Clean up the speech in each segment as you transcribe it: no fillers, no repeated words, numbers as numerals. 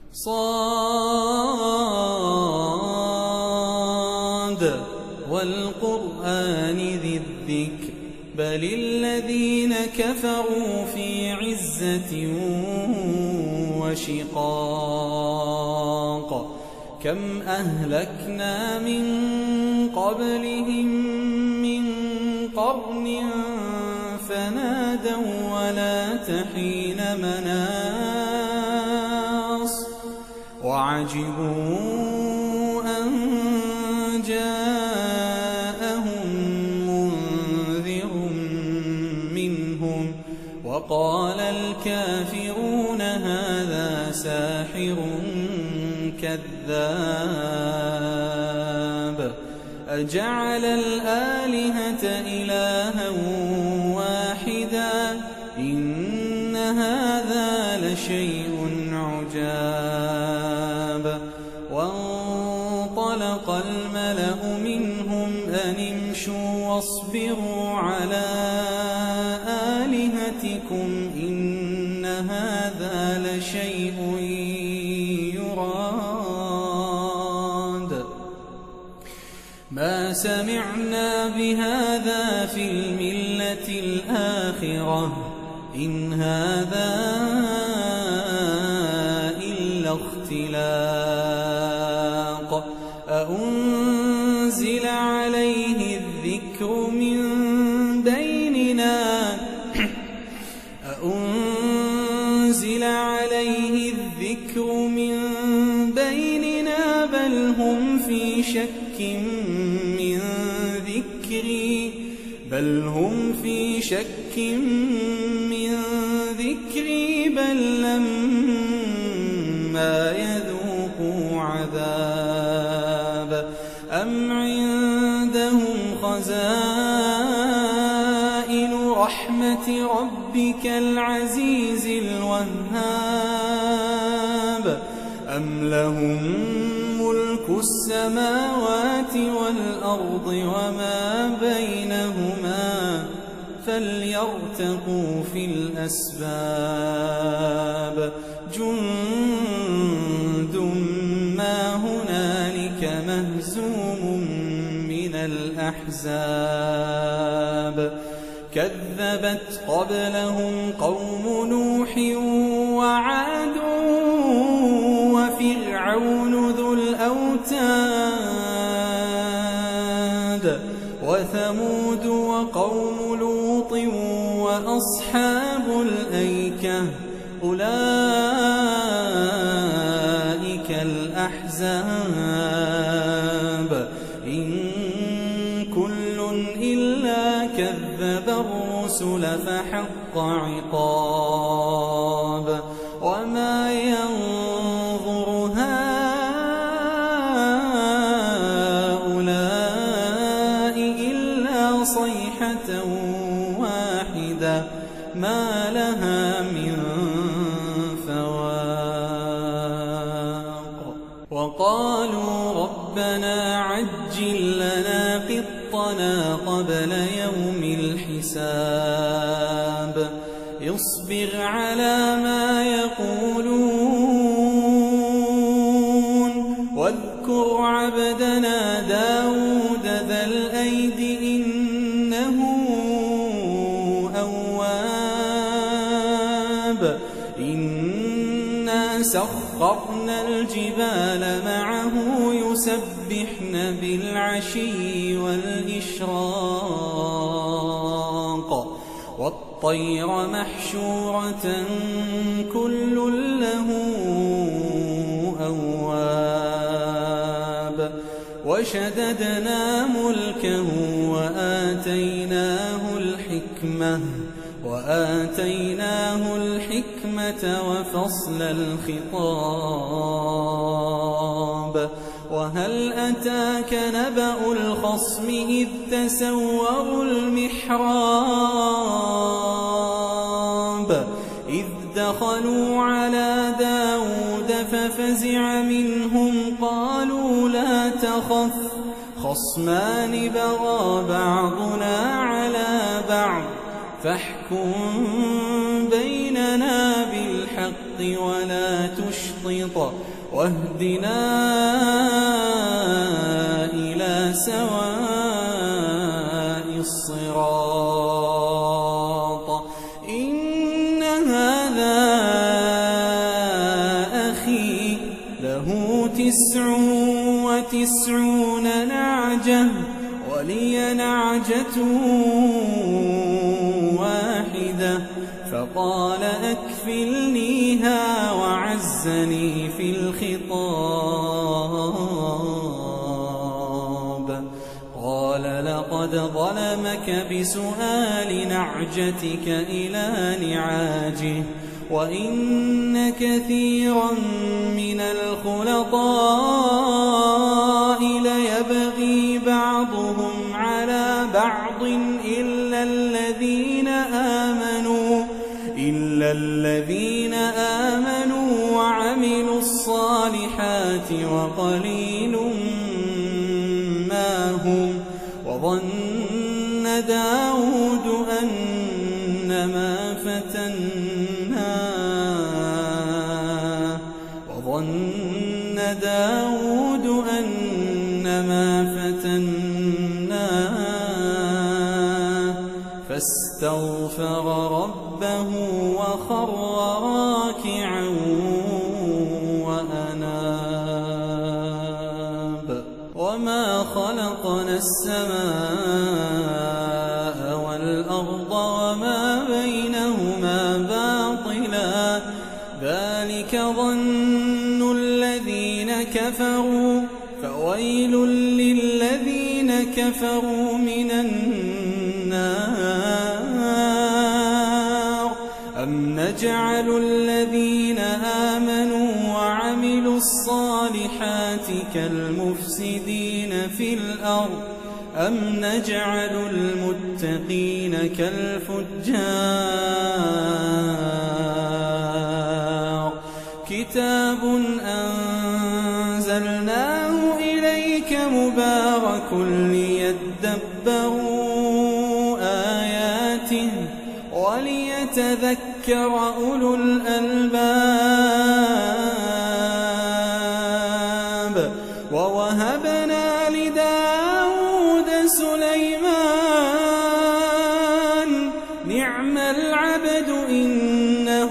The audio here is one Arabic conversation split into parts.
صاد والقرآن ذي الذكر بل الذين كفروا في عزة وشقاق كم أهلكنا من قبلهم من قرن فنادوا ولا تحين مناص وعجبوا أن جاءهم منذر منهم وقال الكافرون هذا ساحر كذاب أجعل الآلهة إلها واحدا إن هذا لشيء عجاب وانطلق الملأ منهم أن امشوا واصبروا على آلهتكم إن هذا لشيء يراد ما سمعنا بهذا في الملة الآخرة إن هذا إلا اختلاق أأنزل عليه الذكر من بيننا أأنزل عليه الذكر من بيننا بل هم في شك من ذكري بل لما يذوقوا عذاب أم عندهم خزائن رحمة ربك العزيز الوهاب أم لهم ملك السماوات والأرض وما بينهما فليرتقوا في الأسباب جند ما هنالك مهزوم من الأحزاب كذبت قبلهم قوم نوح وعاد وفرعون ذو الأوتاد وثمود وقوم لوط وأصحاب الأيكة أولئك الأحزاب إن كل إلا كذب الرسل فحق عقاب وما ينظر هؤلاء إلا صيحة واحدة ما لها من فواق وقالوا ربنا عجل لنا قطنا قبل يوم الحساب اصبر على ما يقولون واذكر عبدنا داود ذا الأيد إنه أواب إنا سخرنا الجبال معه يسبحن بالعشي والإشراق والطير محشورة كل له أواب وشددنا ملكه وآتيناه الحكمة وفصل الخطاب وهل أتاك نبأ الخصم إذ تسوروا المحراب إذ دخلوا على داود ففزع منهم قالوا لا تخف خصمان بغى بعضنا على بعض فاحكم بيننا بالحق ولا لا تشطط واهدنا إلى سواء الصراط. إن هذا أخي له 99 نعجة ولي نعجة واحدة فقال أكفلنيها وعزني في الخطاب. قال لقد ظلمك بسؤال نعجتك إلى نعاجه وإن كثيرا من الخلطاء ليبغي بعضهم على بعض إلا الذين آمنوا وعملوا الصالحات وقليل ما هم. وظن داود أنما فتناه فاستغفر ربه وخر راكعا وأناب. وما خلقنا السماء والأرض وما بينهما باطلا ذلك ظن الذين كفروا فويل للذين كفروا من النار. أم نجعل الذين آمنوا وعملوا الصالحات كالمفسدين في الأرض أم نجعل المتقين كالفجار. كتاب أنزلناه إليك مبارك ليدبروا آياته وليتذكر أولو الألباب. ووهبنا لداود سليمان نعم العبد إنه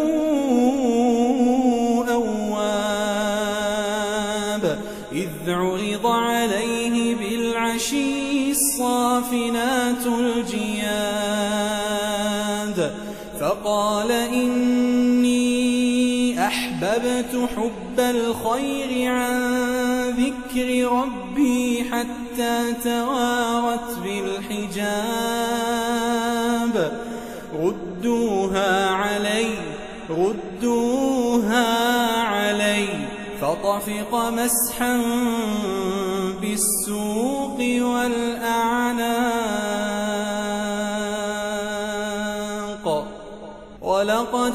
أواب. إذ عرض عليه بالعشي الصافنات الجياد فقال إني أحببت حب الخير عن ذكر ربي حتى توارت بالحجاب. ردوها علي فطفق مسحا بالسوق والأعناق. ولقد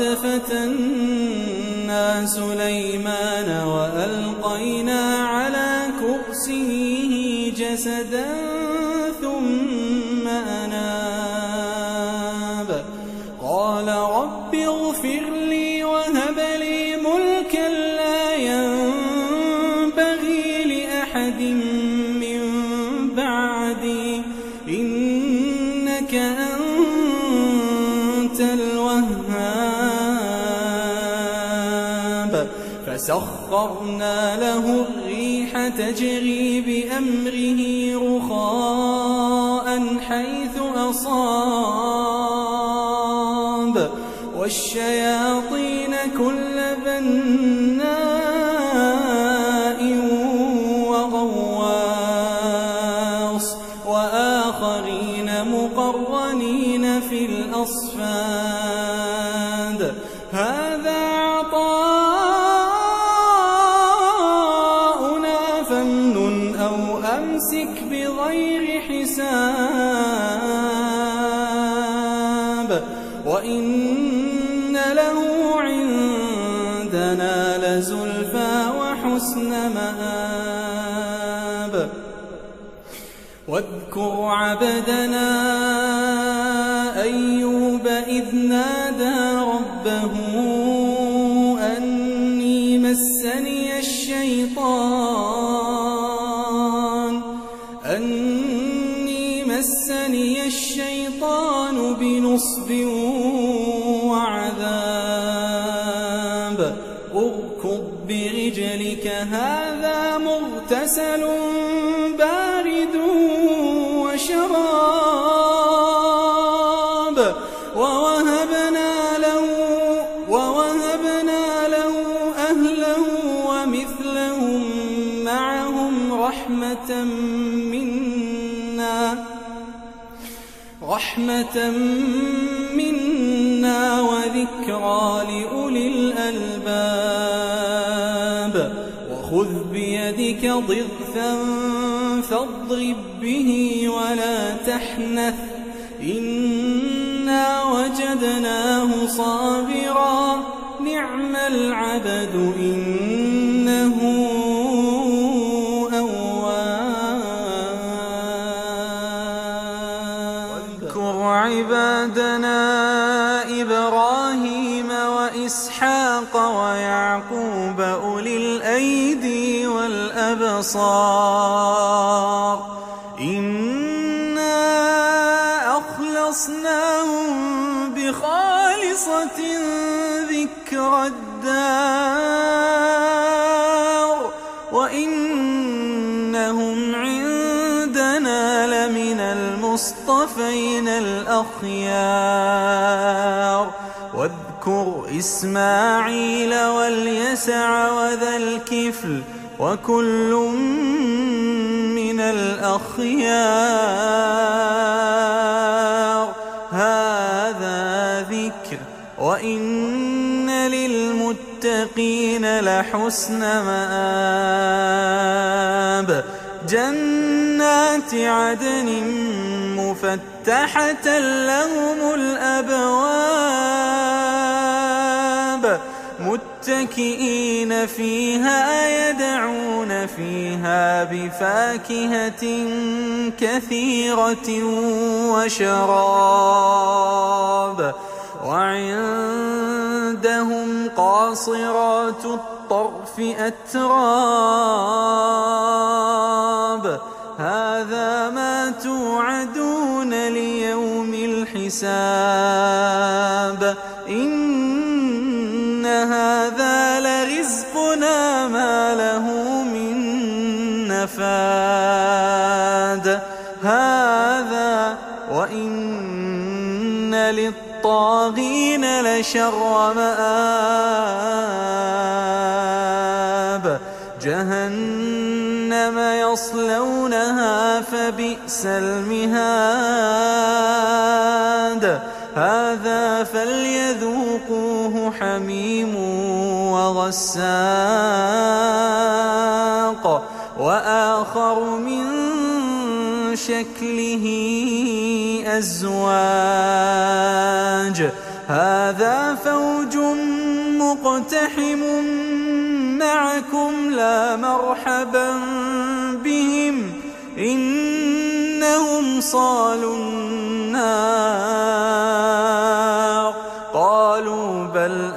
فتنا سليمان وألقينا على كرسيه جسدا ثم أناب. قال رب اغفر لي وهب لي ملكا لا ينبغي لأحد من بعدي إنك أنت الوهاب. فسخرنا له الريح تجري بأمره رخاء حيث أصاب والشياطين كل بناء وغواص وآخرين مقرنين في الأصفاد. هذا عطاؤنا فامنن أو أمسك بغير حساب. وإن له عندنا لزلفى وحسن مآب. واذكر عبدنا أيوب إذ نادى ربه أن مسني الشيطان بنصب وعذاب اركض برجلك هذا مغتسل بارد وشراب ووهبنا له أهله ومثلهم معهم رحمة منا وذكرى لأولي الألباب وخذ بيدك ضغثا فاضرب به ولا تحنث إنا وجدناه صابرا نعم العبد إنه عبادنا إبراهيم وإسحاق ويعقوب أولي الأيدي والأبصار إنا أخلصناهم بخالصة ذكر الدار وإنهم عندنا لمن المصطفين الأخيار واذكر إسماعيل واليسع وذا الكفل وكل من الأخيار هذا ذكر وإن للمتقين لحسن مآب جنات عدن مفتحة لهم الأبواب متكئين فيها يدعون فيها بفاكهة كثيرة وشراب وعندهم قاصرات الطرف أتراب هذا ما توعدون ليوم الحساب إن هذا لرزقنا ما له من نفاد هذا وإن للطاغين لشر مآب جهنم يصلونها فبئس المهاد هذا فليذوقوه حميم وغساق وآخر من شكله أزواج هذا فوج مقتحم معكم لا مرحبا بهم إنهم صالوا النار قالوا بل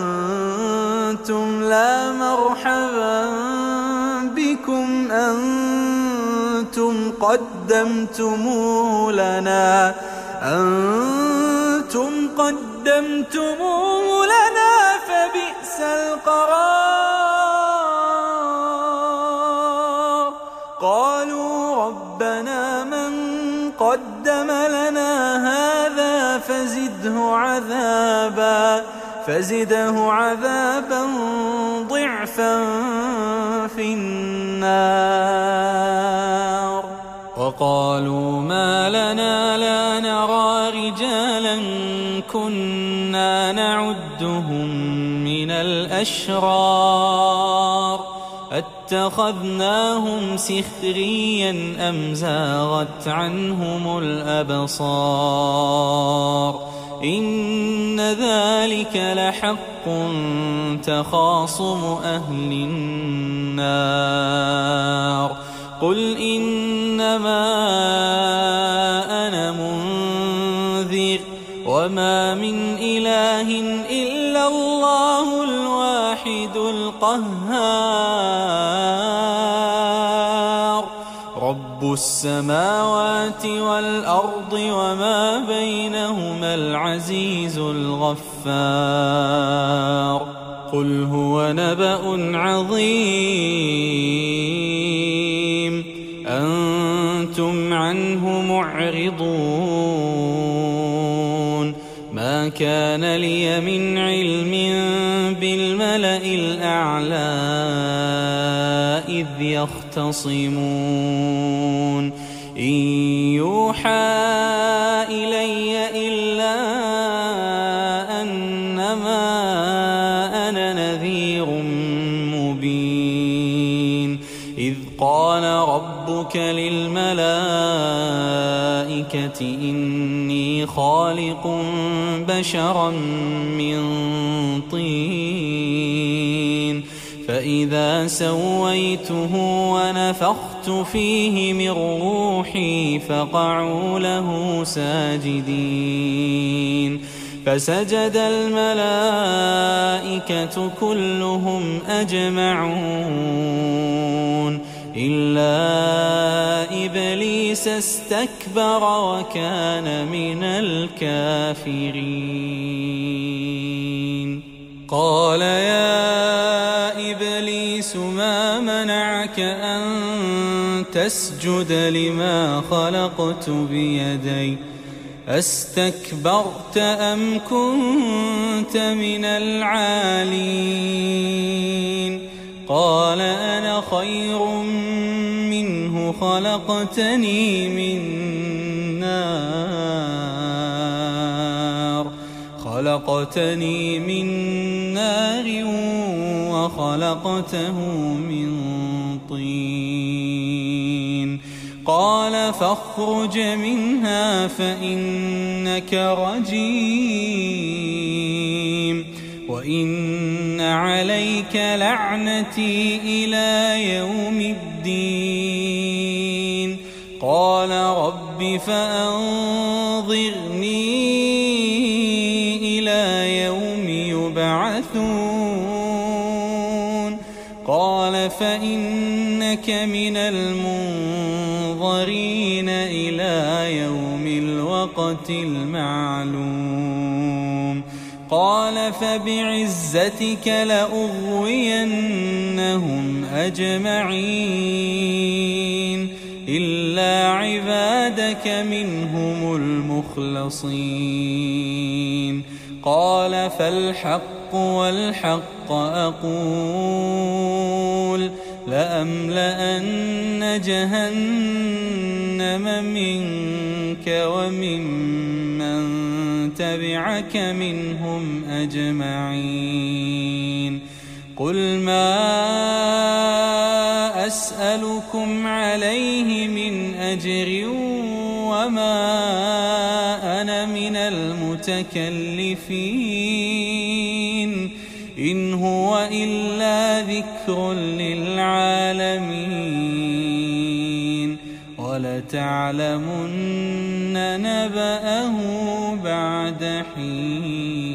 أنتم لا مرحبا بكم أنتم قدمتموه لنا فبئس القرار قالوا ربنا من قدم لنا هذا فزده عذابا ضعفا في النار وقالوا ما لنا لا نرى رجالا كنا نعدهم من الأشرار اتخذناهم سخريا أم زاغت عنهم الأبصار إن ذلك لحق تخاصم أهل النار قل إنما أنا منذر وما من إله إلا الله الواحد القهار رب السماوات والأرض وما بينهما العزيز الغفار قل هو نبأ عظيم أنتم عنه معرضون ما كان لي من علم بالملأ الأعلى إذ يختصمون إن يوحى إلي إلا أنما أنا نذير مبين إذ قال ربك للملائكة إني خالق بشرا من طين فإذا سويته ونفخت فيه من روحي فقعوا له ساجدين فسجد الملائكة كلهم أجمعون إلا إبليس استكبر وكان من الكافرين قال يا إبليس ما منعك أن تسجد لما خلقت بيدي أستكبرت أم كنت من العالين قال أنا خير منه خلقتني من نار وخلقته من طين قال فاخرج منها فإنك رجيم وإن عليك لعنتي إلى يوم الدين قال رب فأنظرني إلى يوم يبعثون قال فإنك من المنظرين إلى يوم الوقت المعلوم قال فبعزتك لأغوينهم أجمعين إلا عبادك منهم المخلصين قال فالحق والحق أقول لأملأن جهنم منك وممن تبعك منهم أجمعين قل ما أسألكم عليه من أجر وما أنا من المتكلفين إن هو إلا ذكر للعالمين ولتعلمن نبأه بعد حين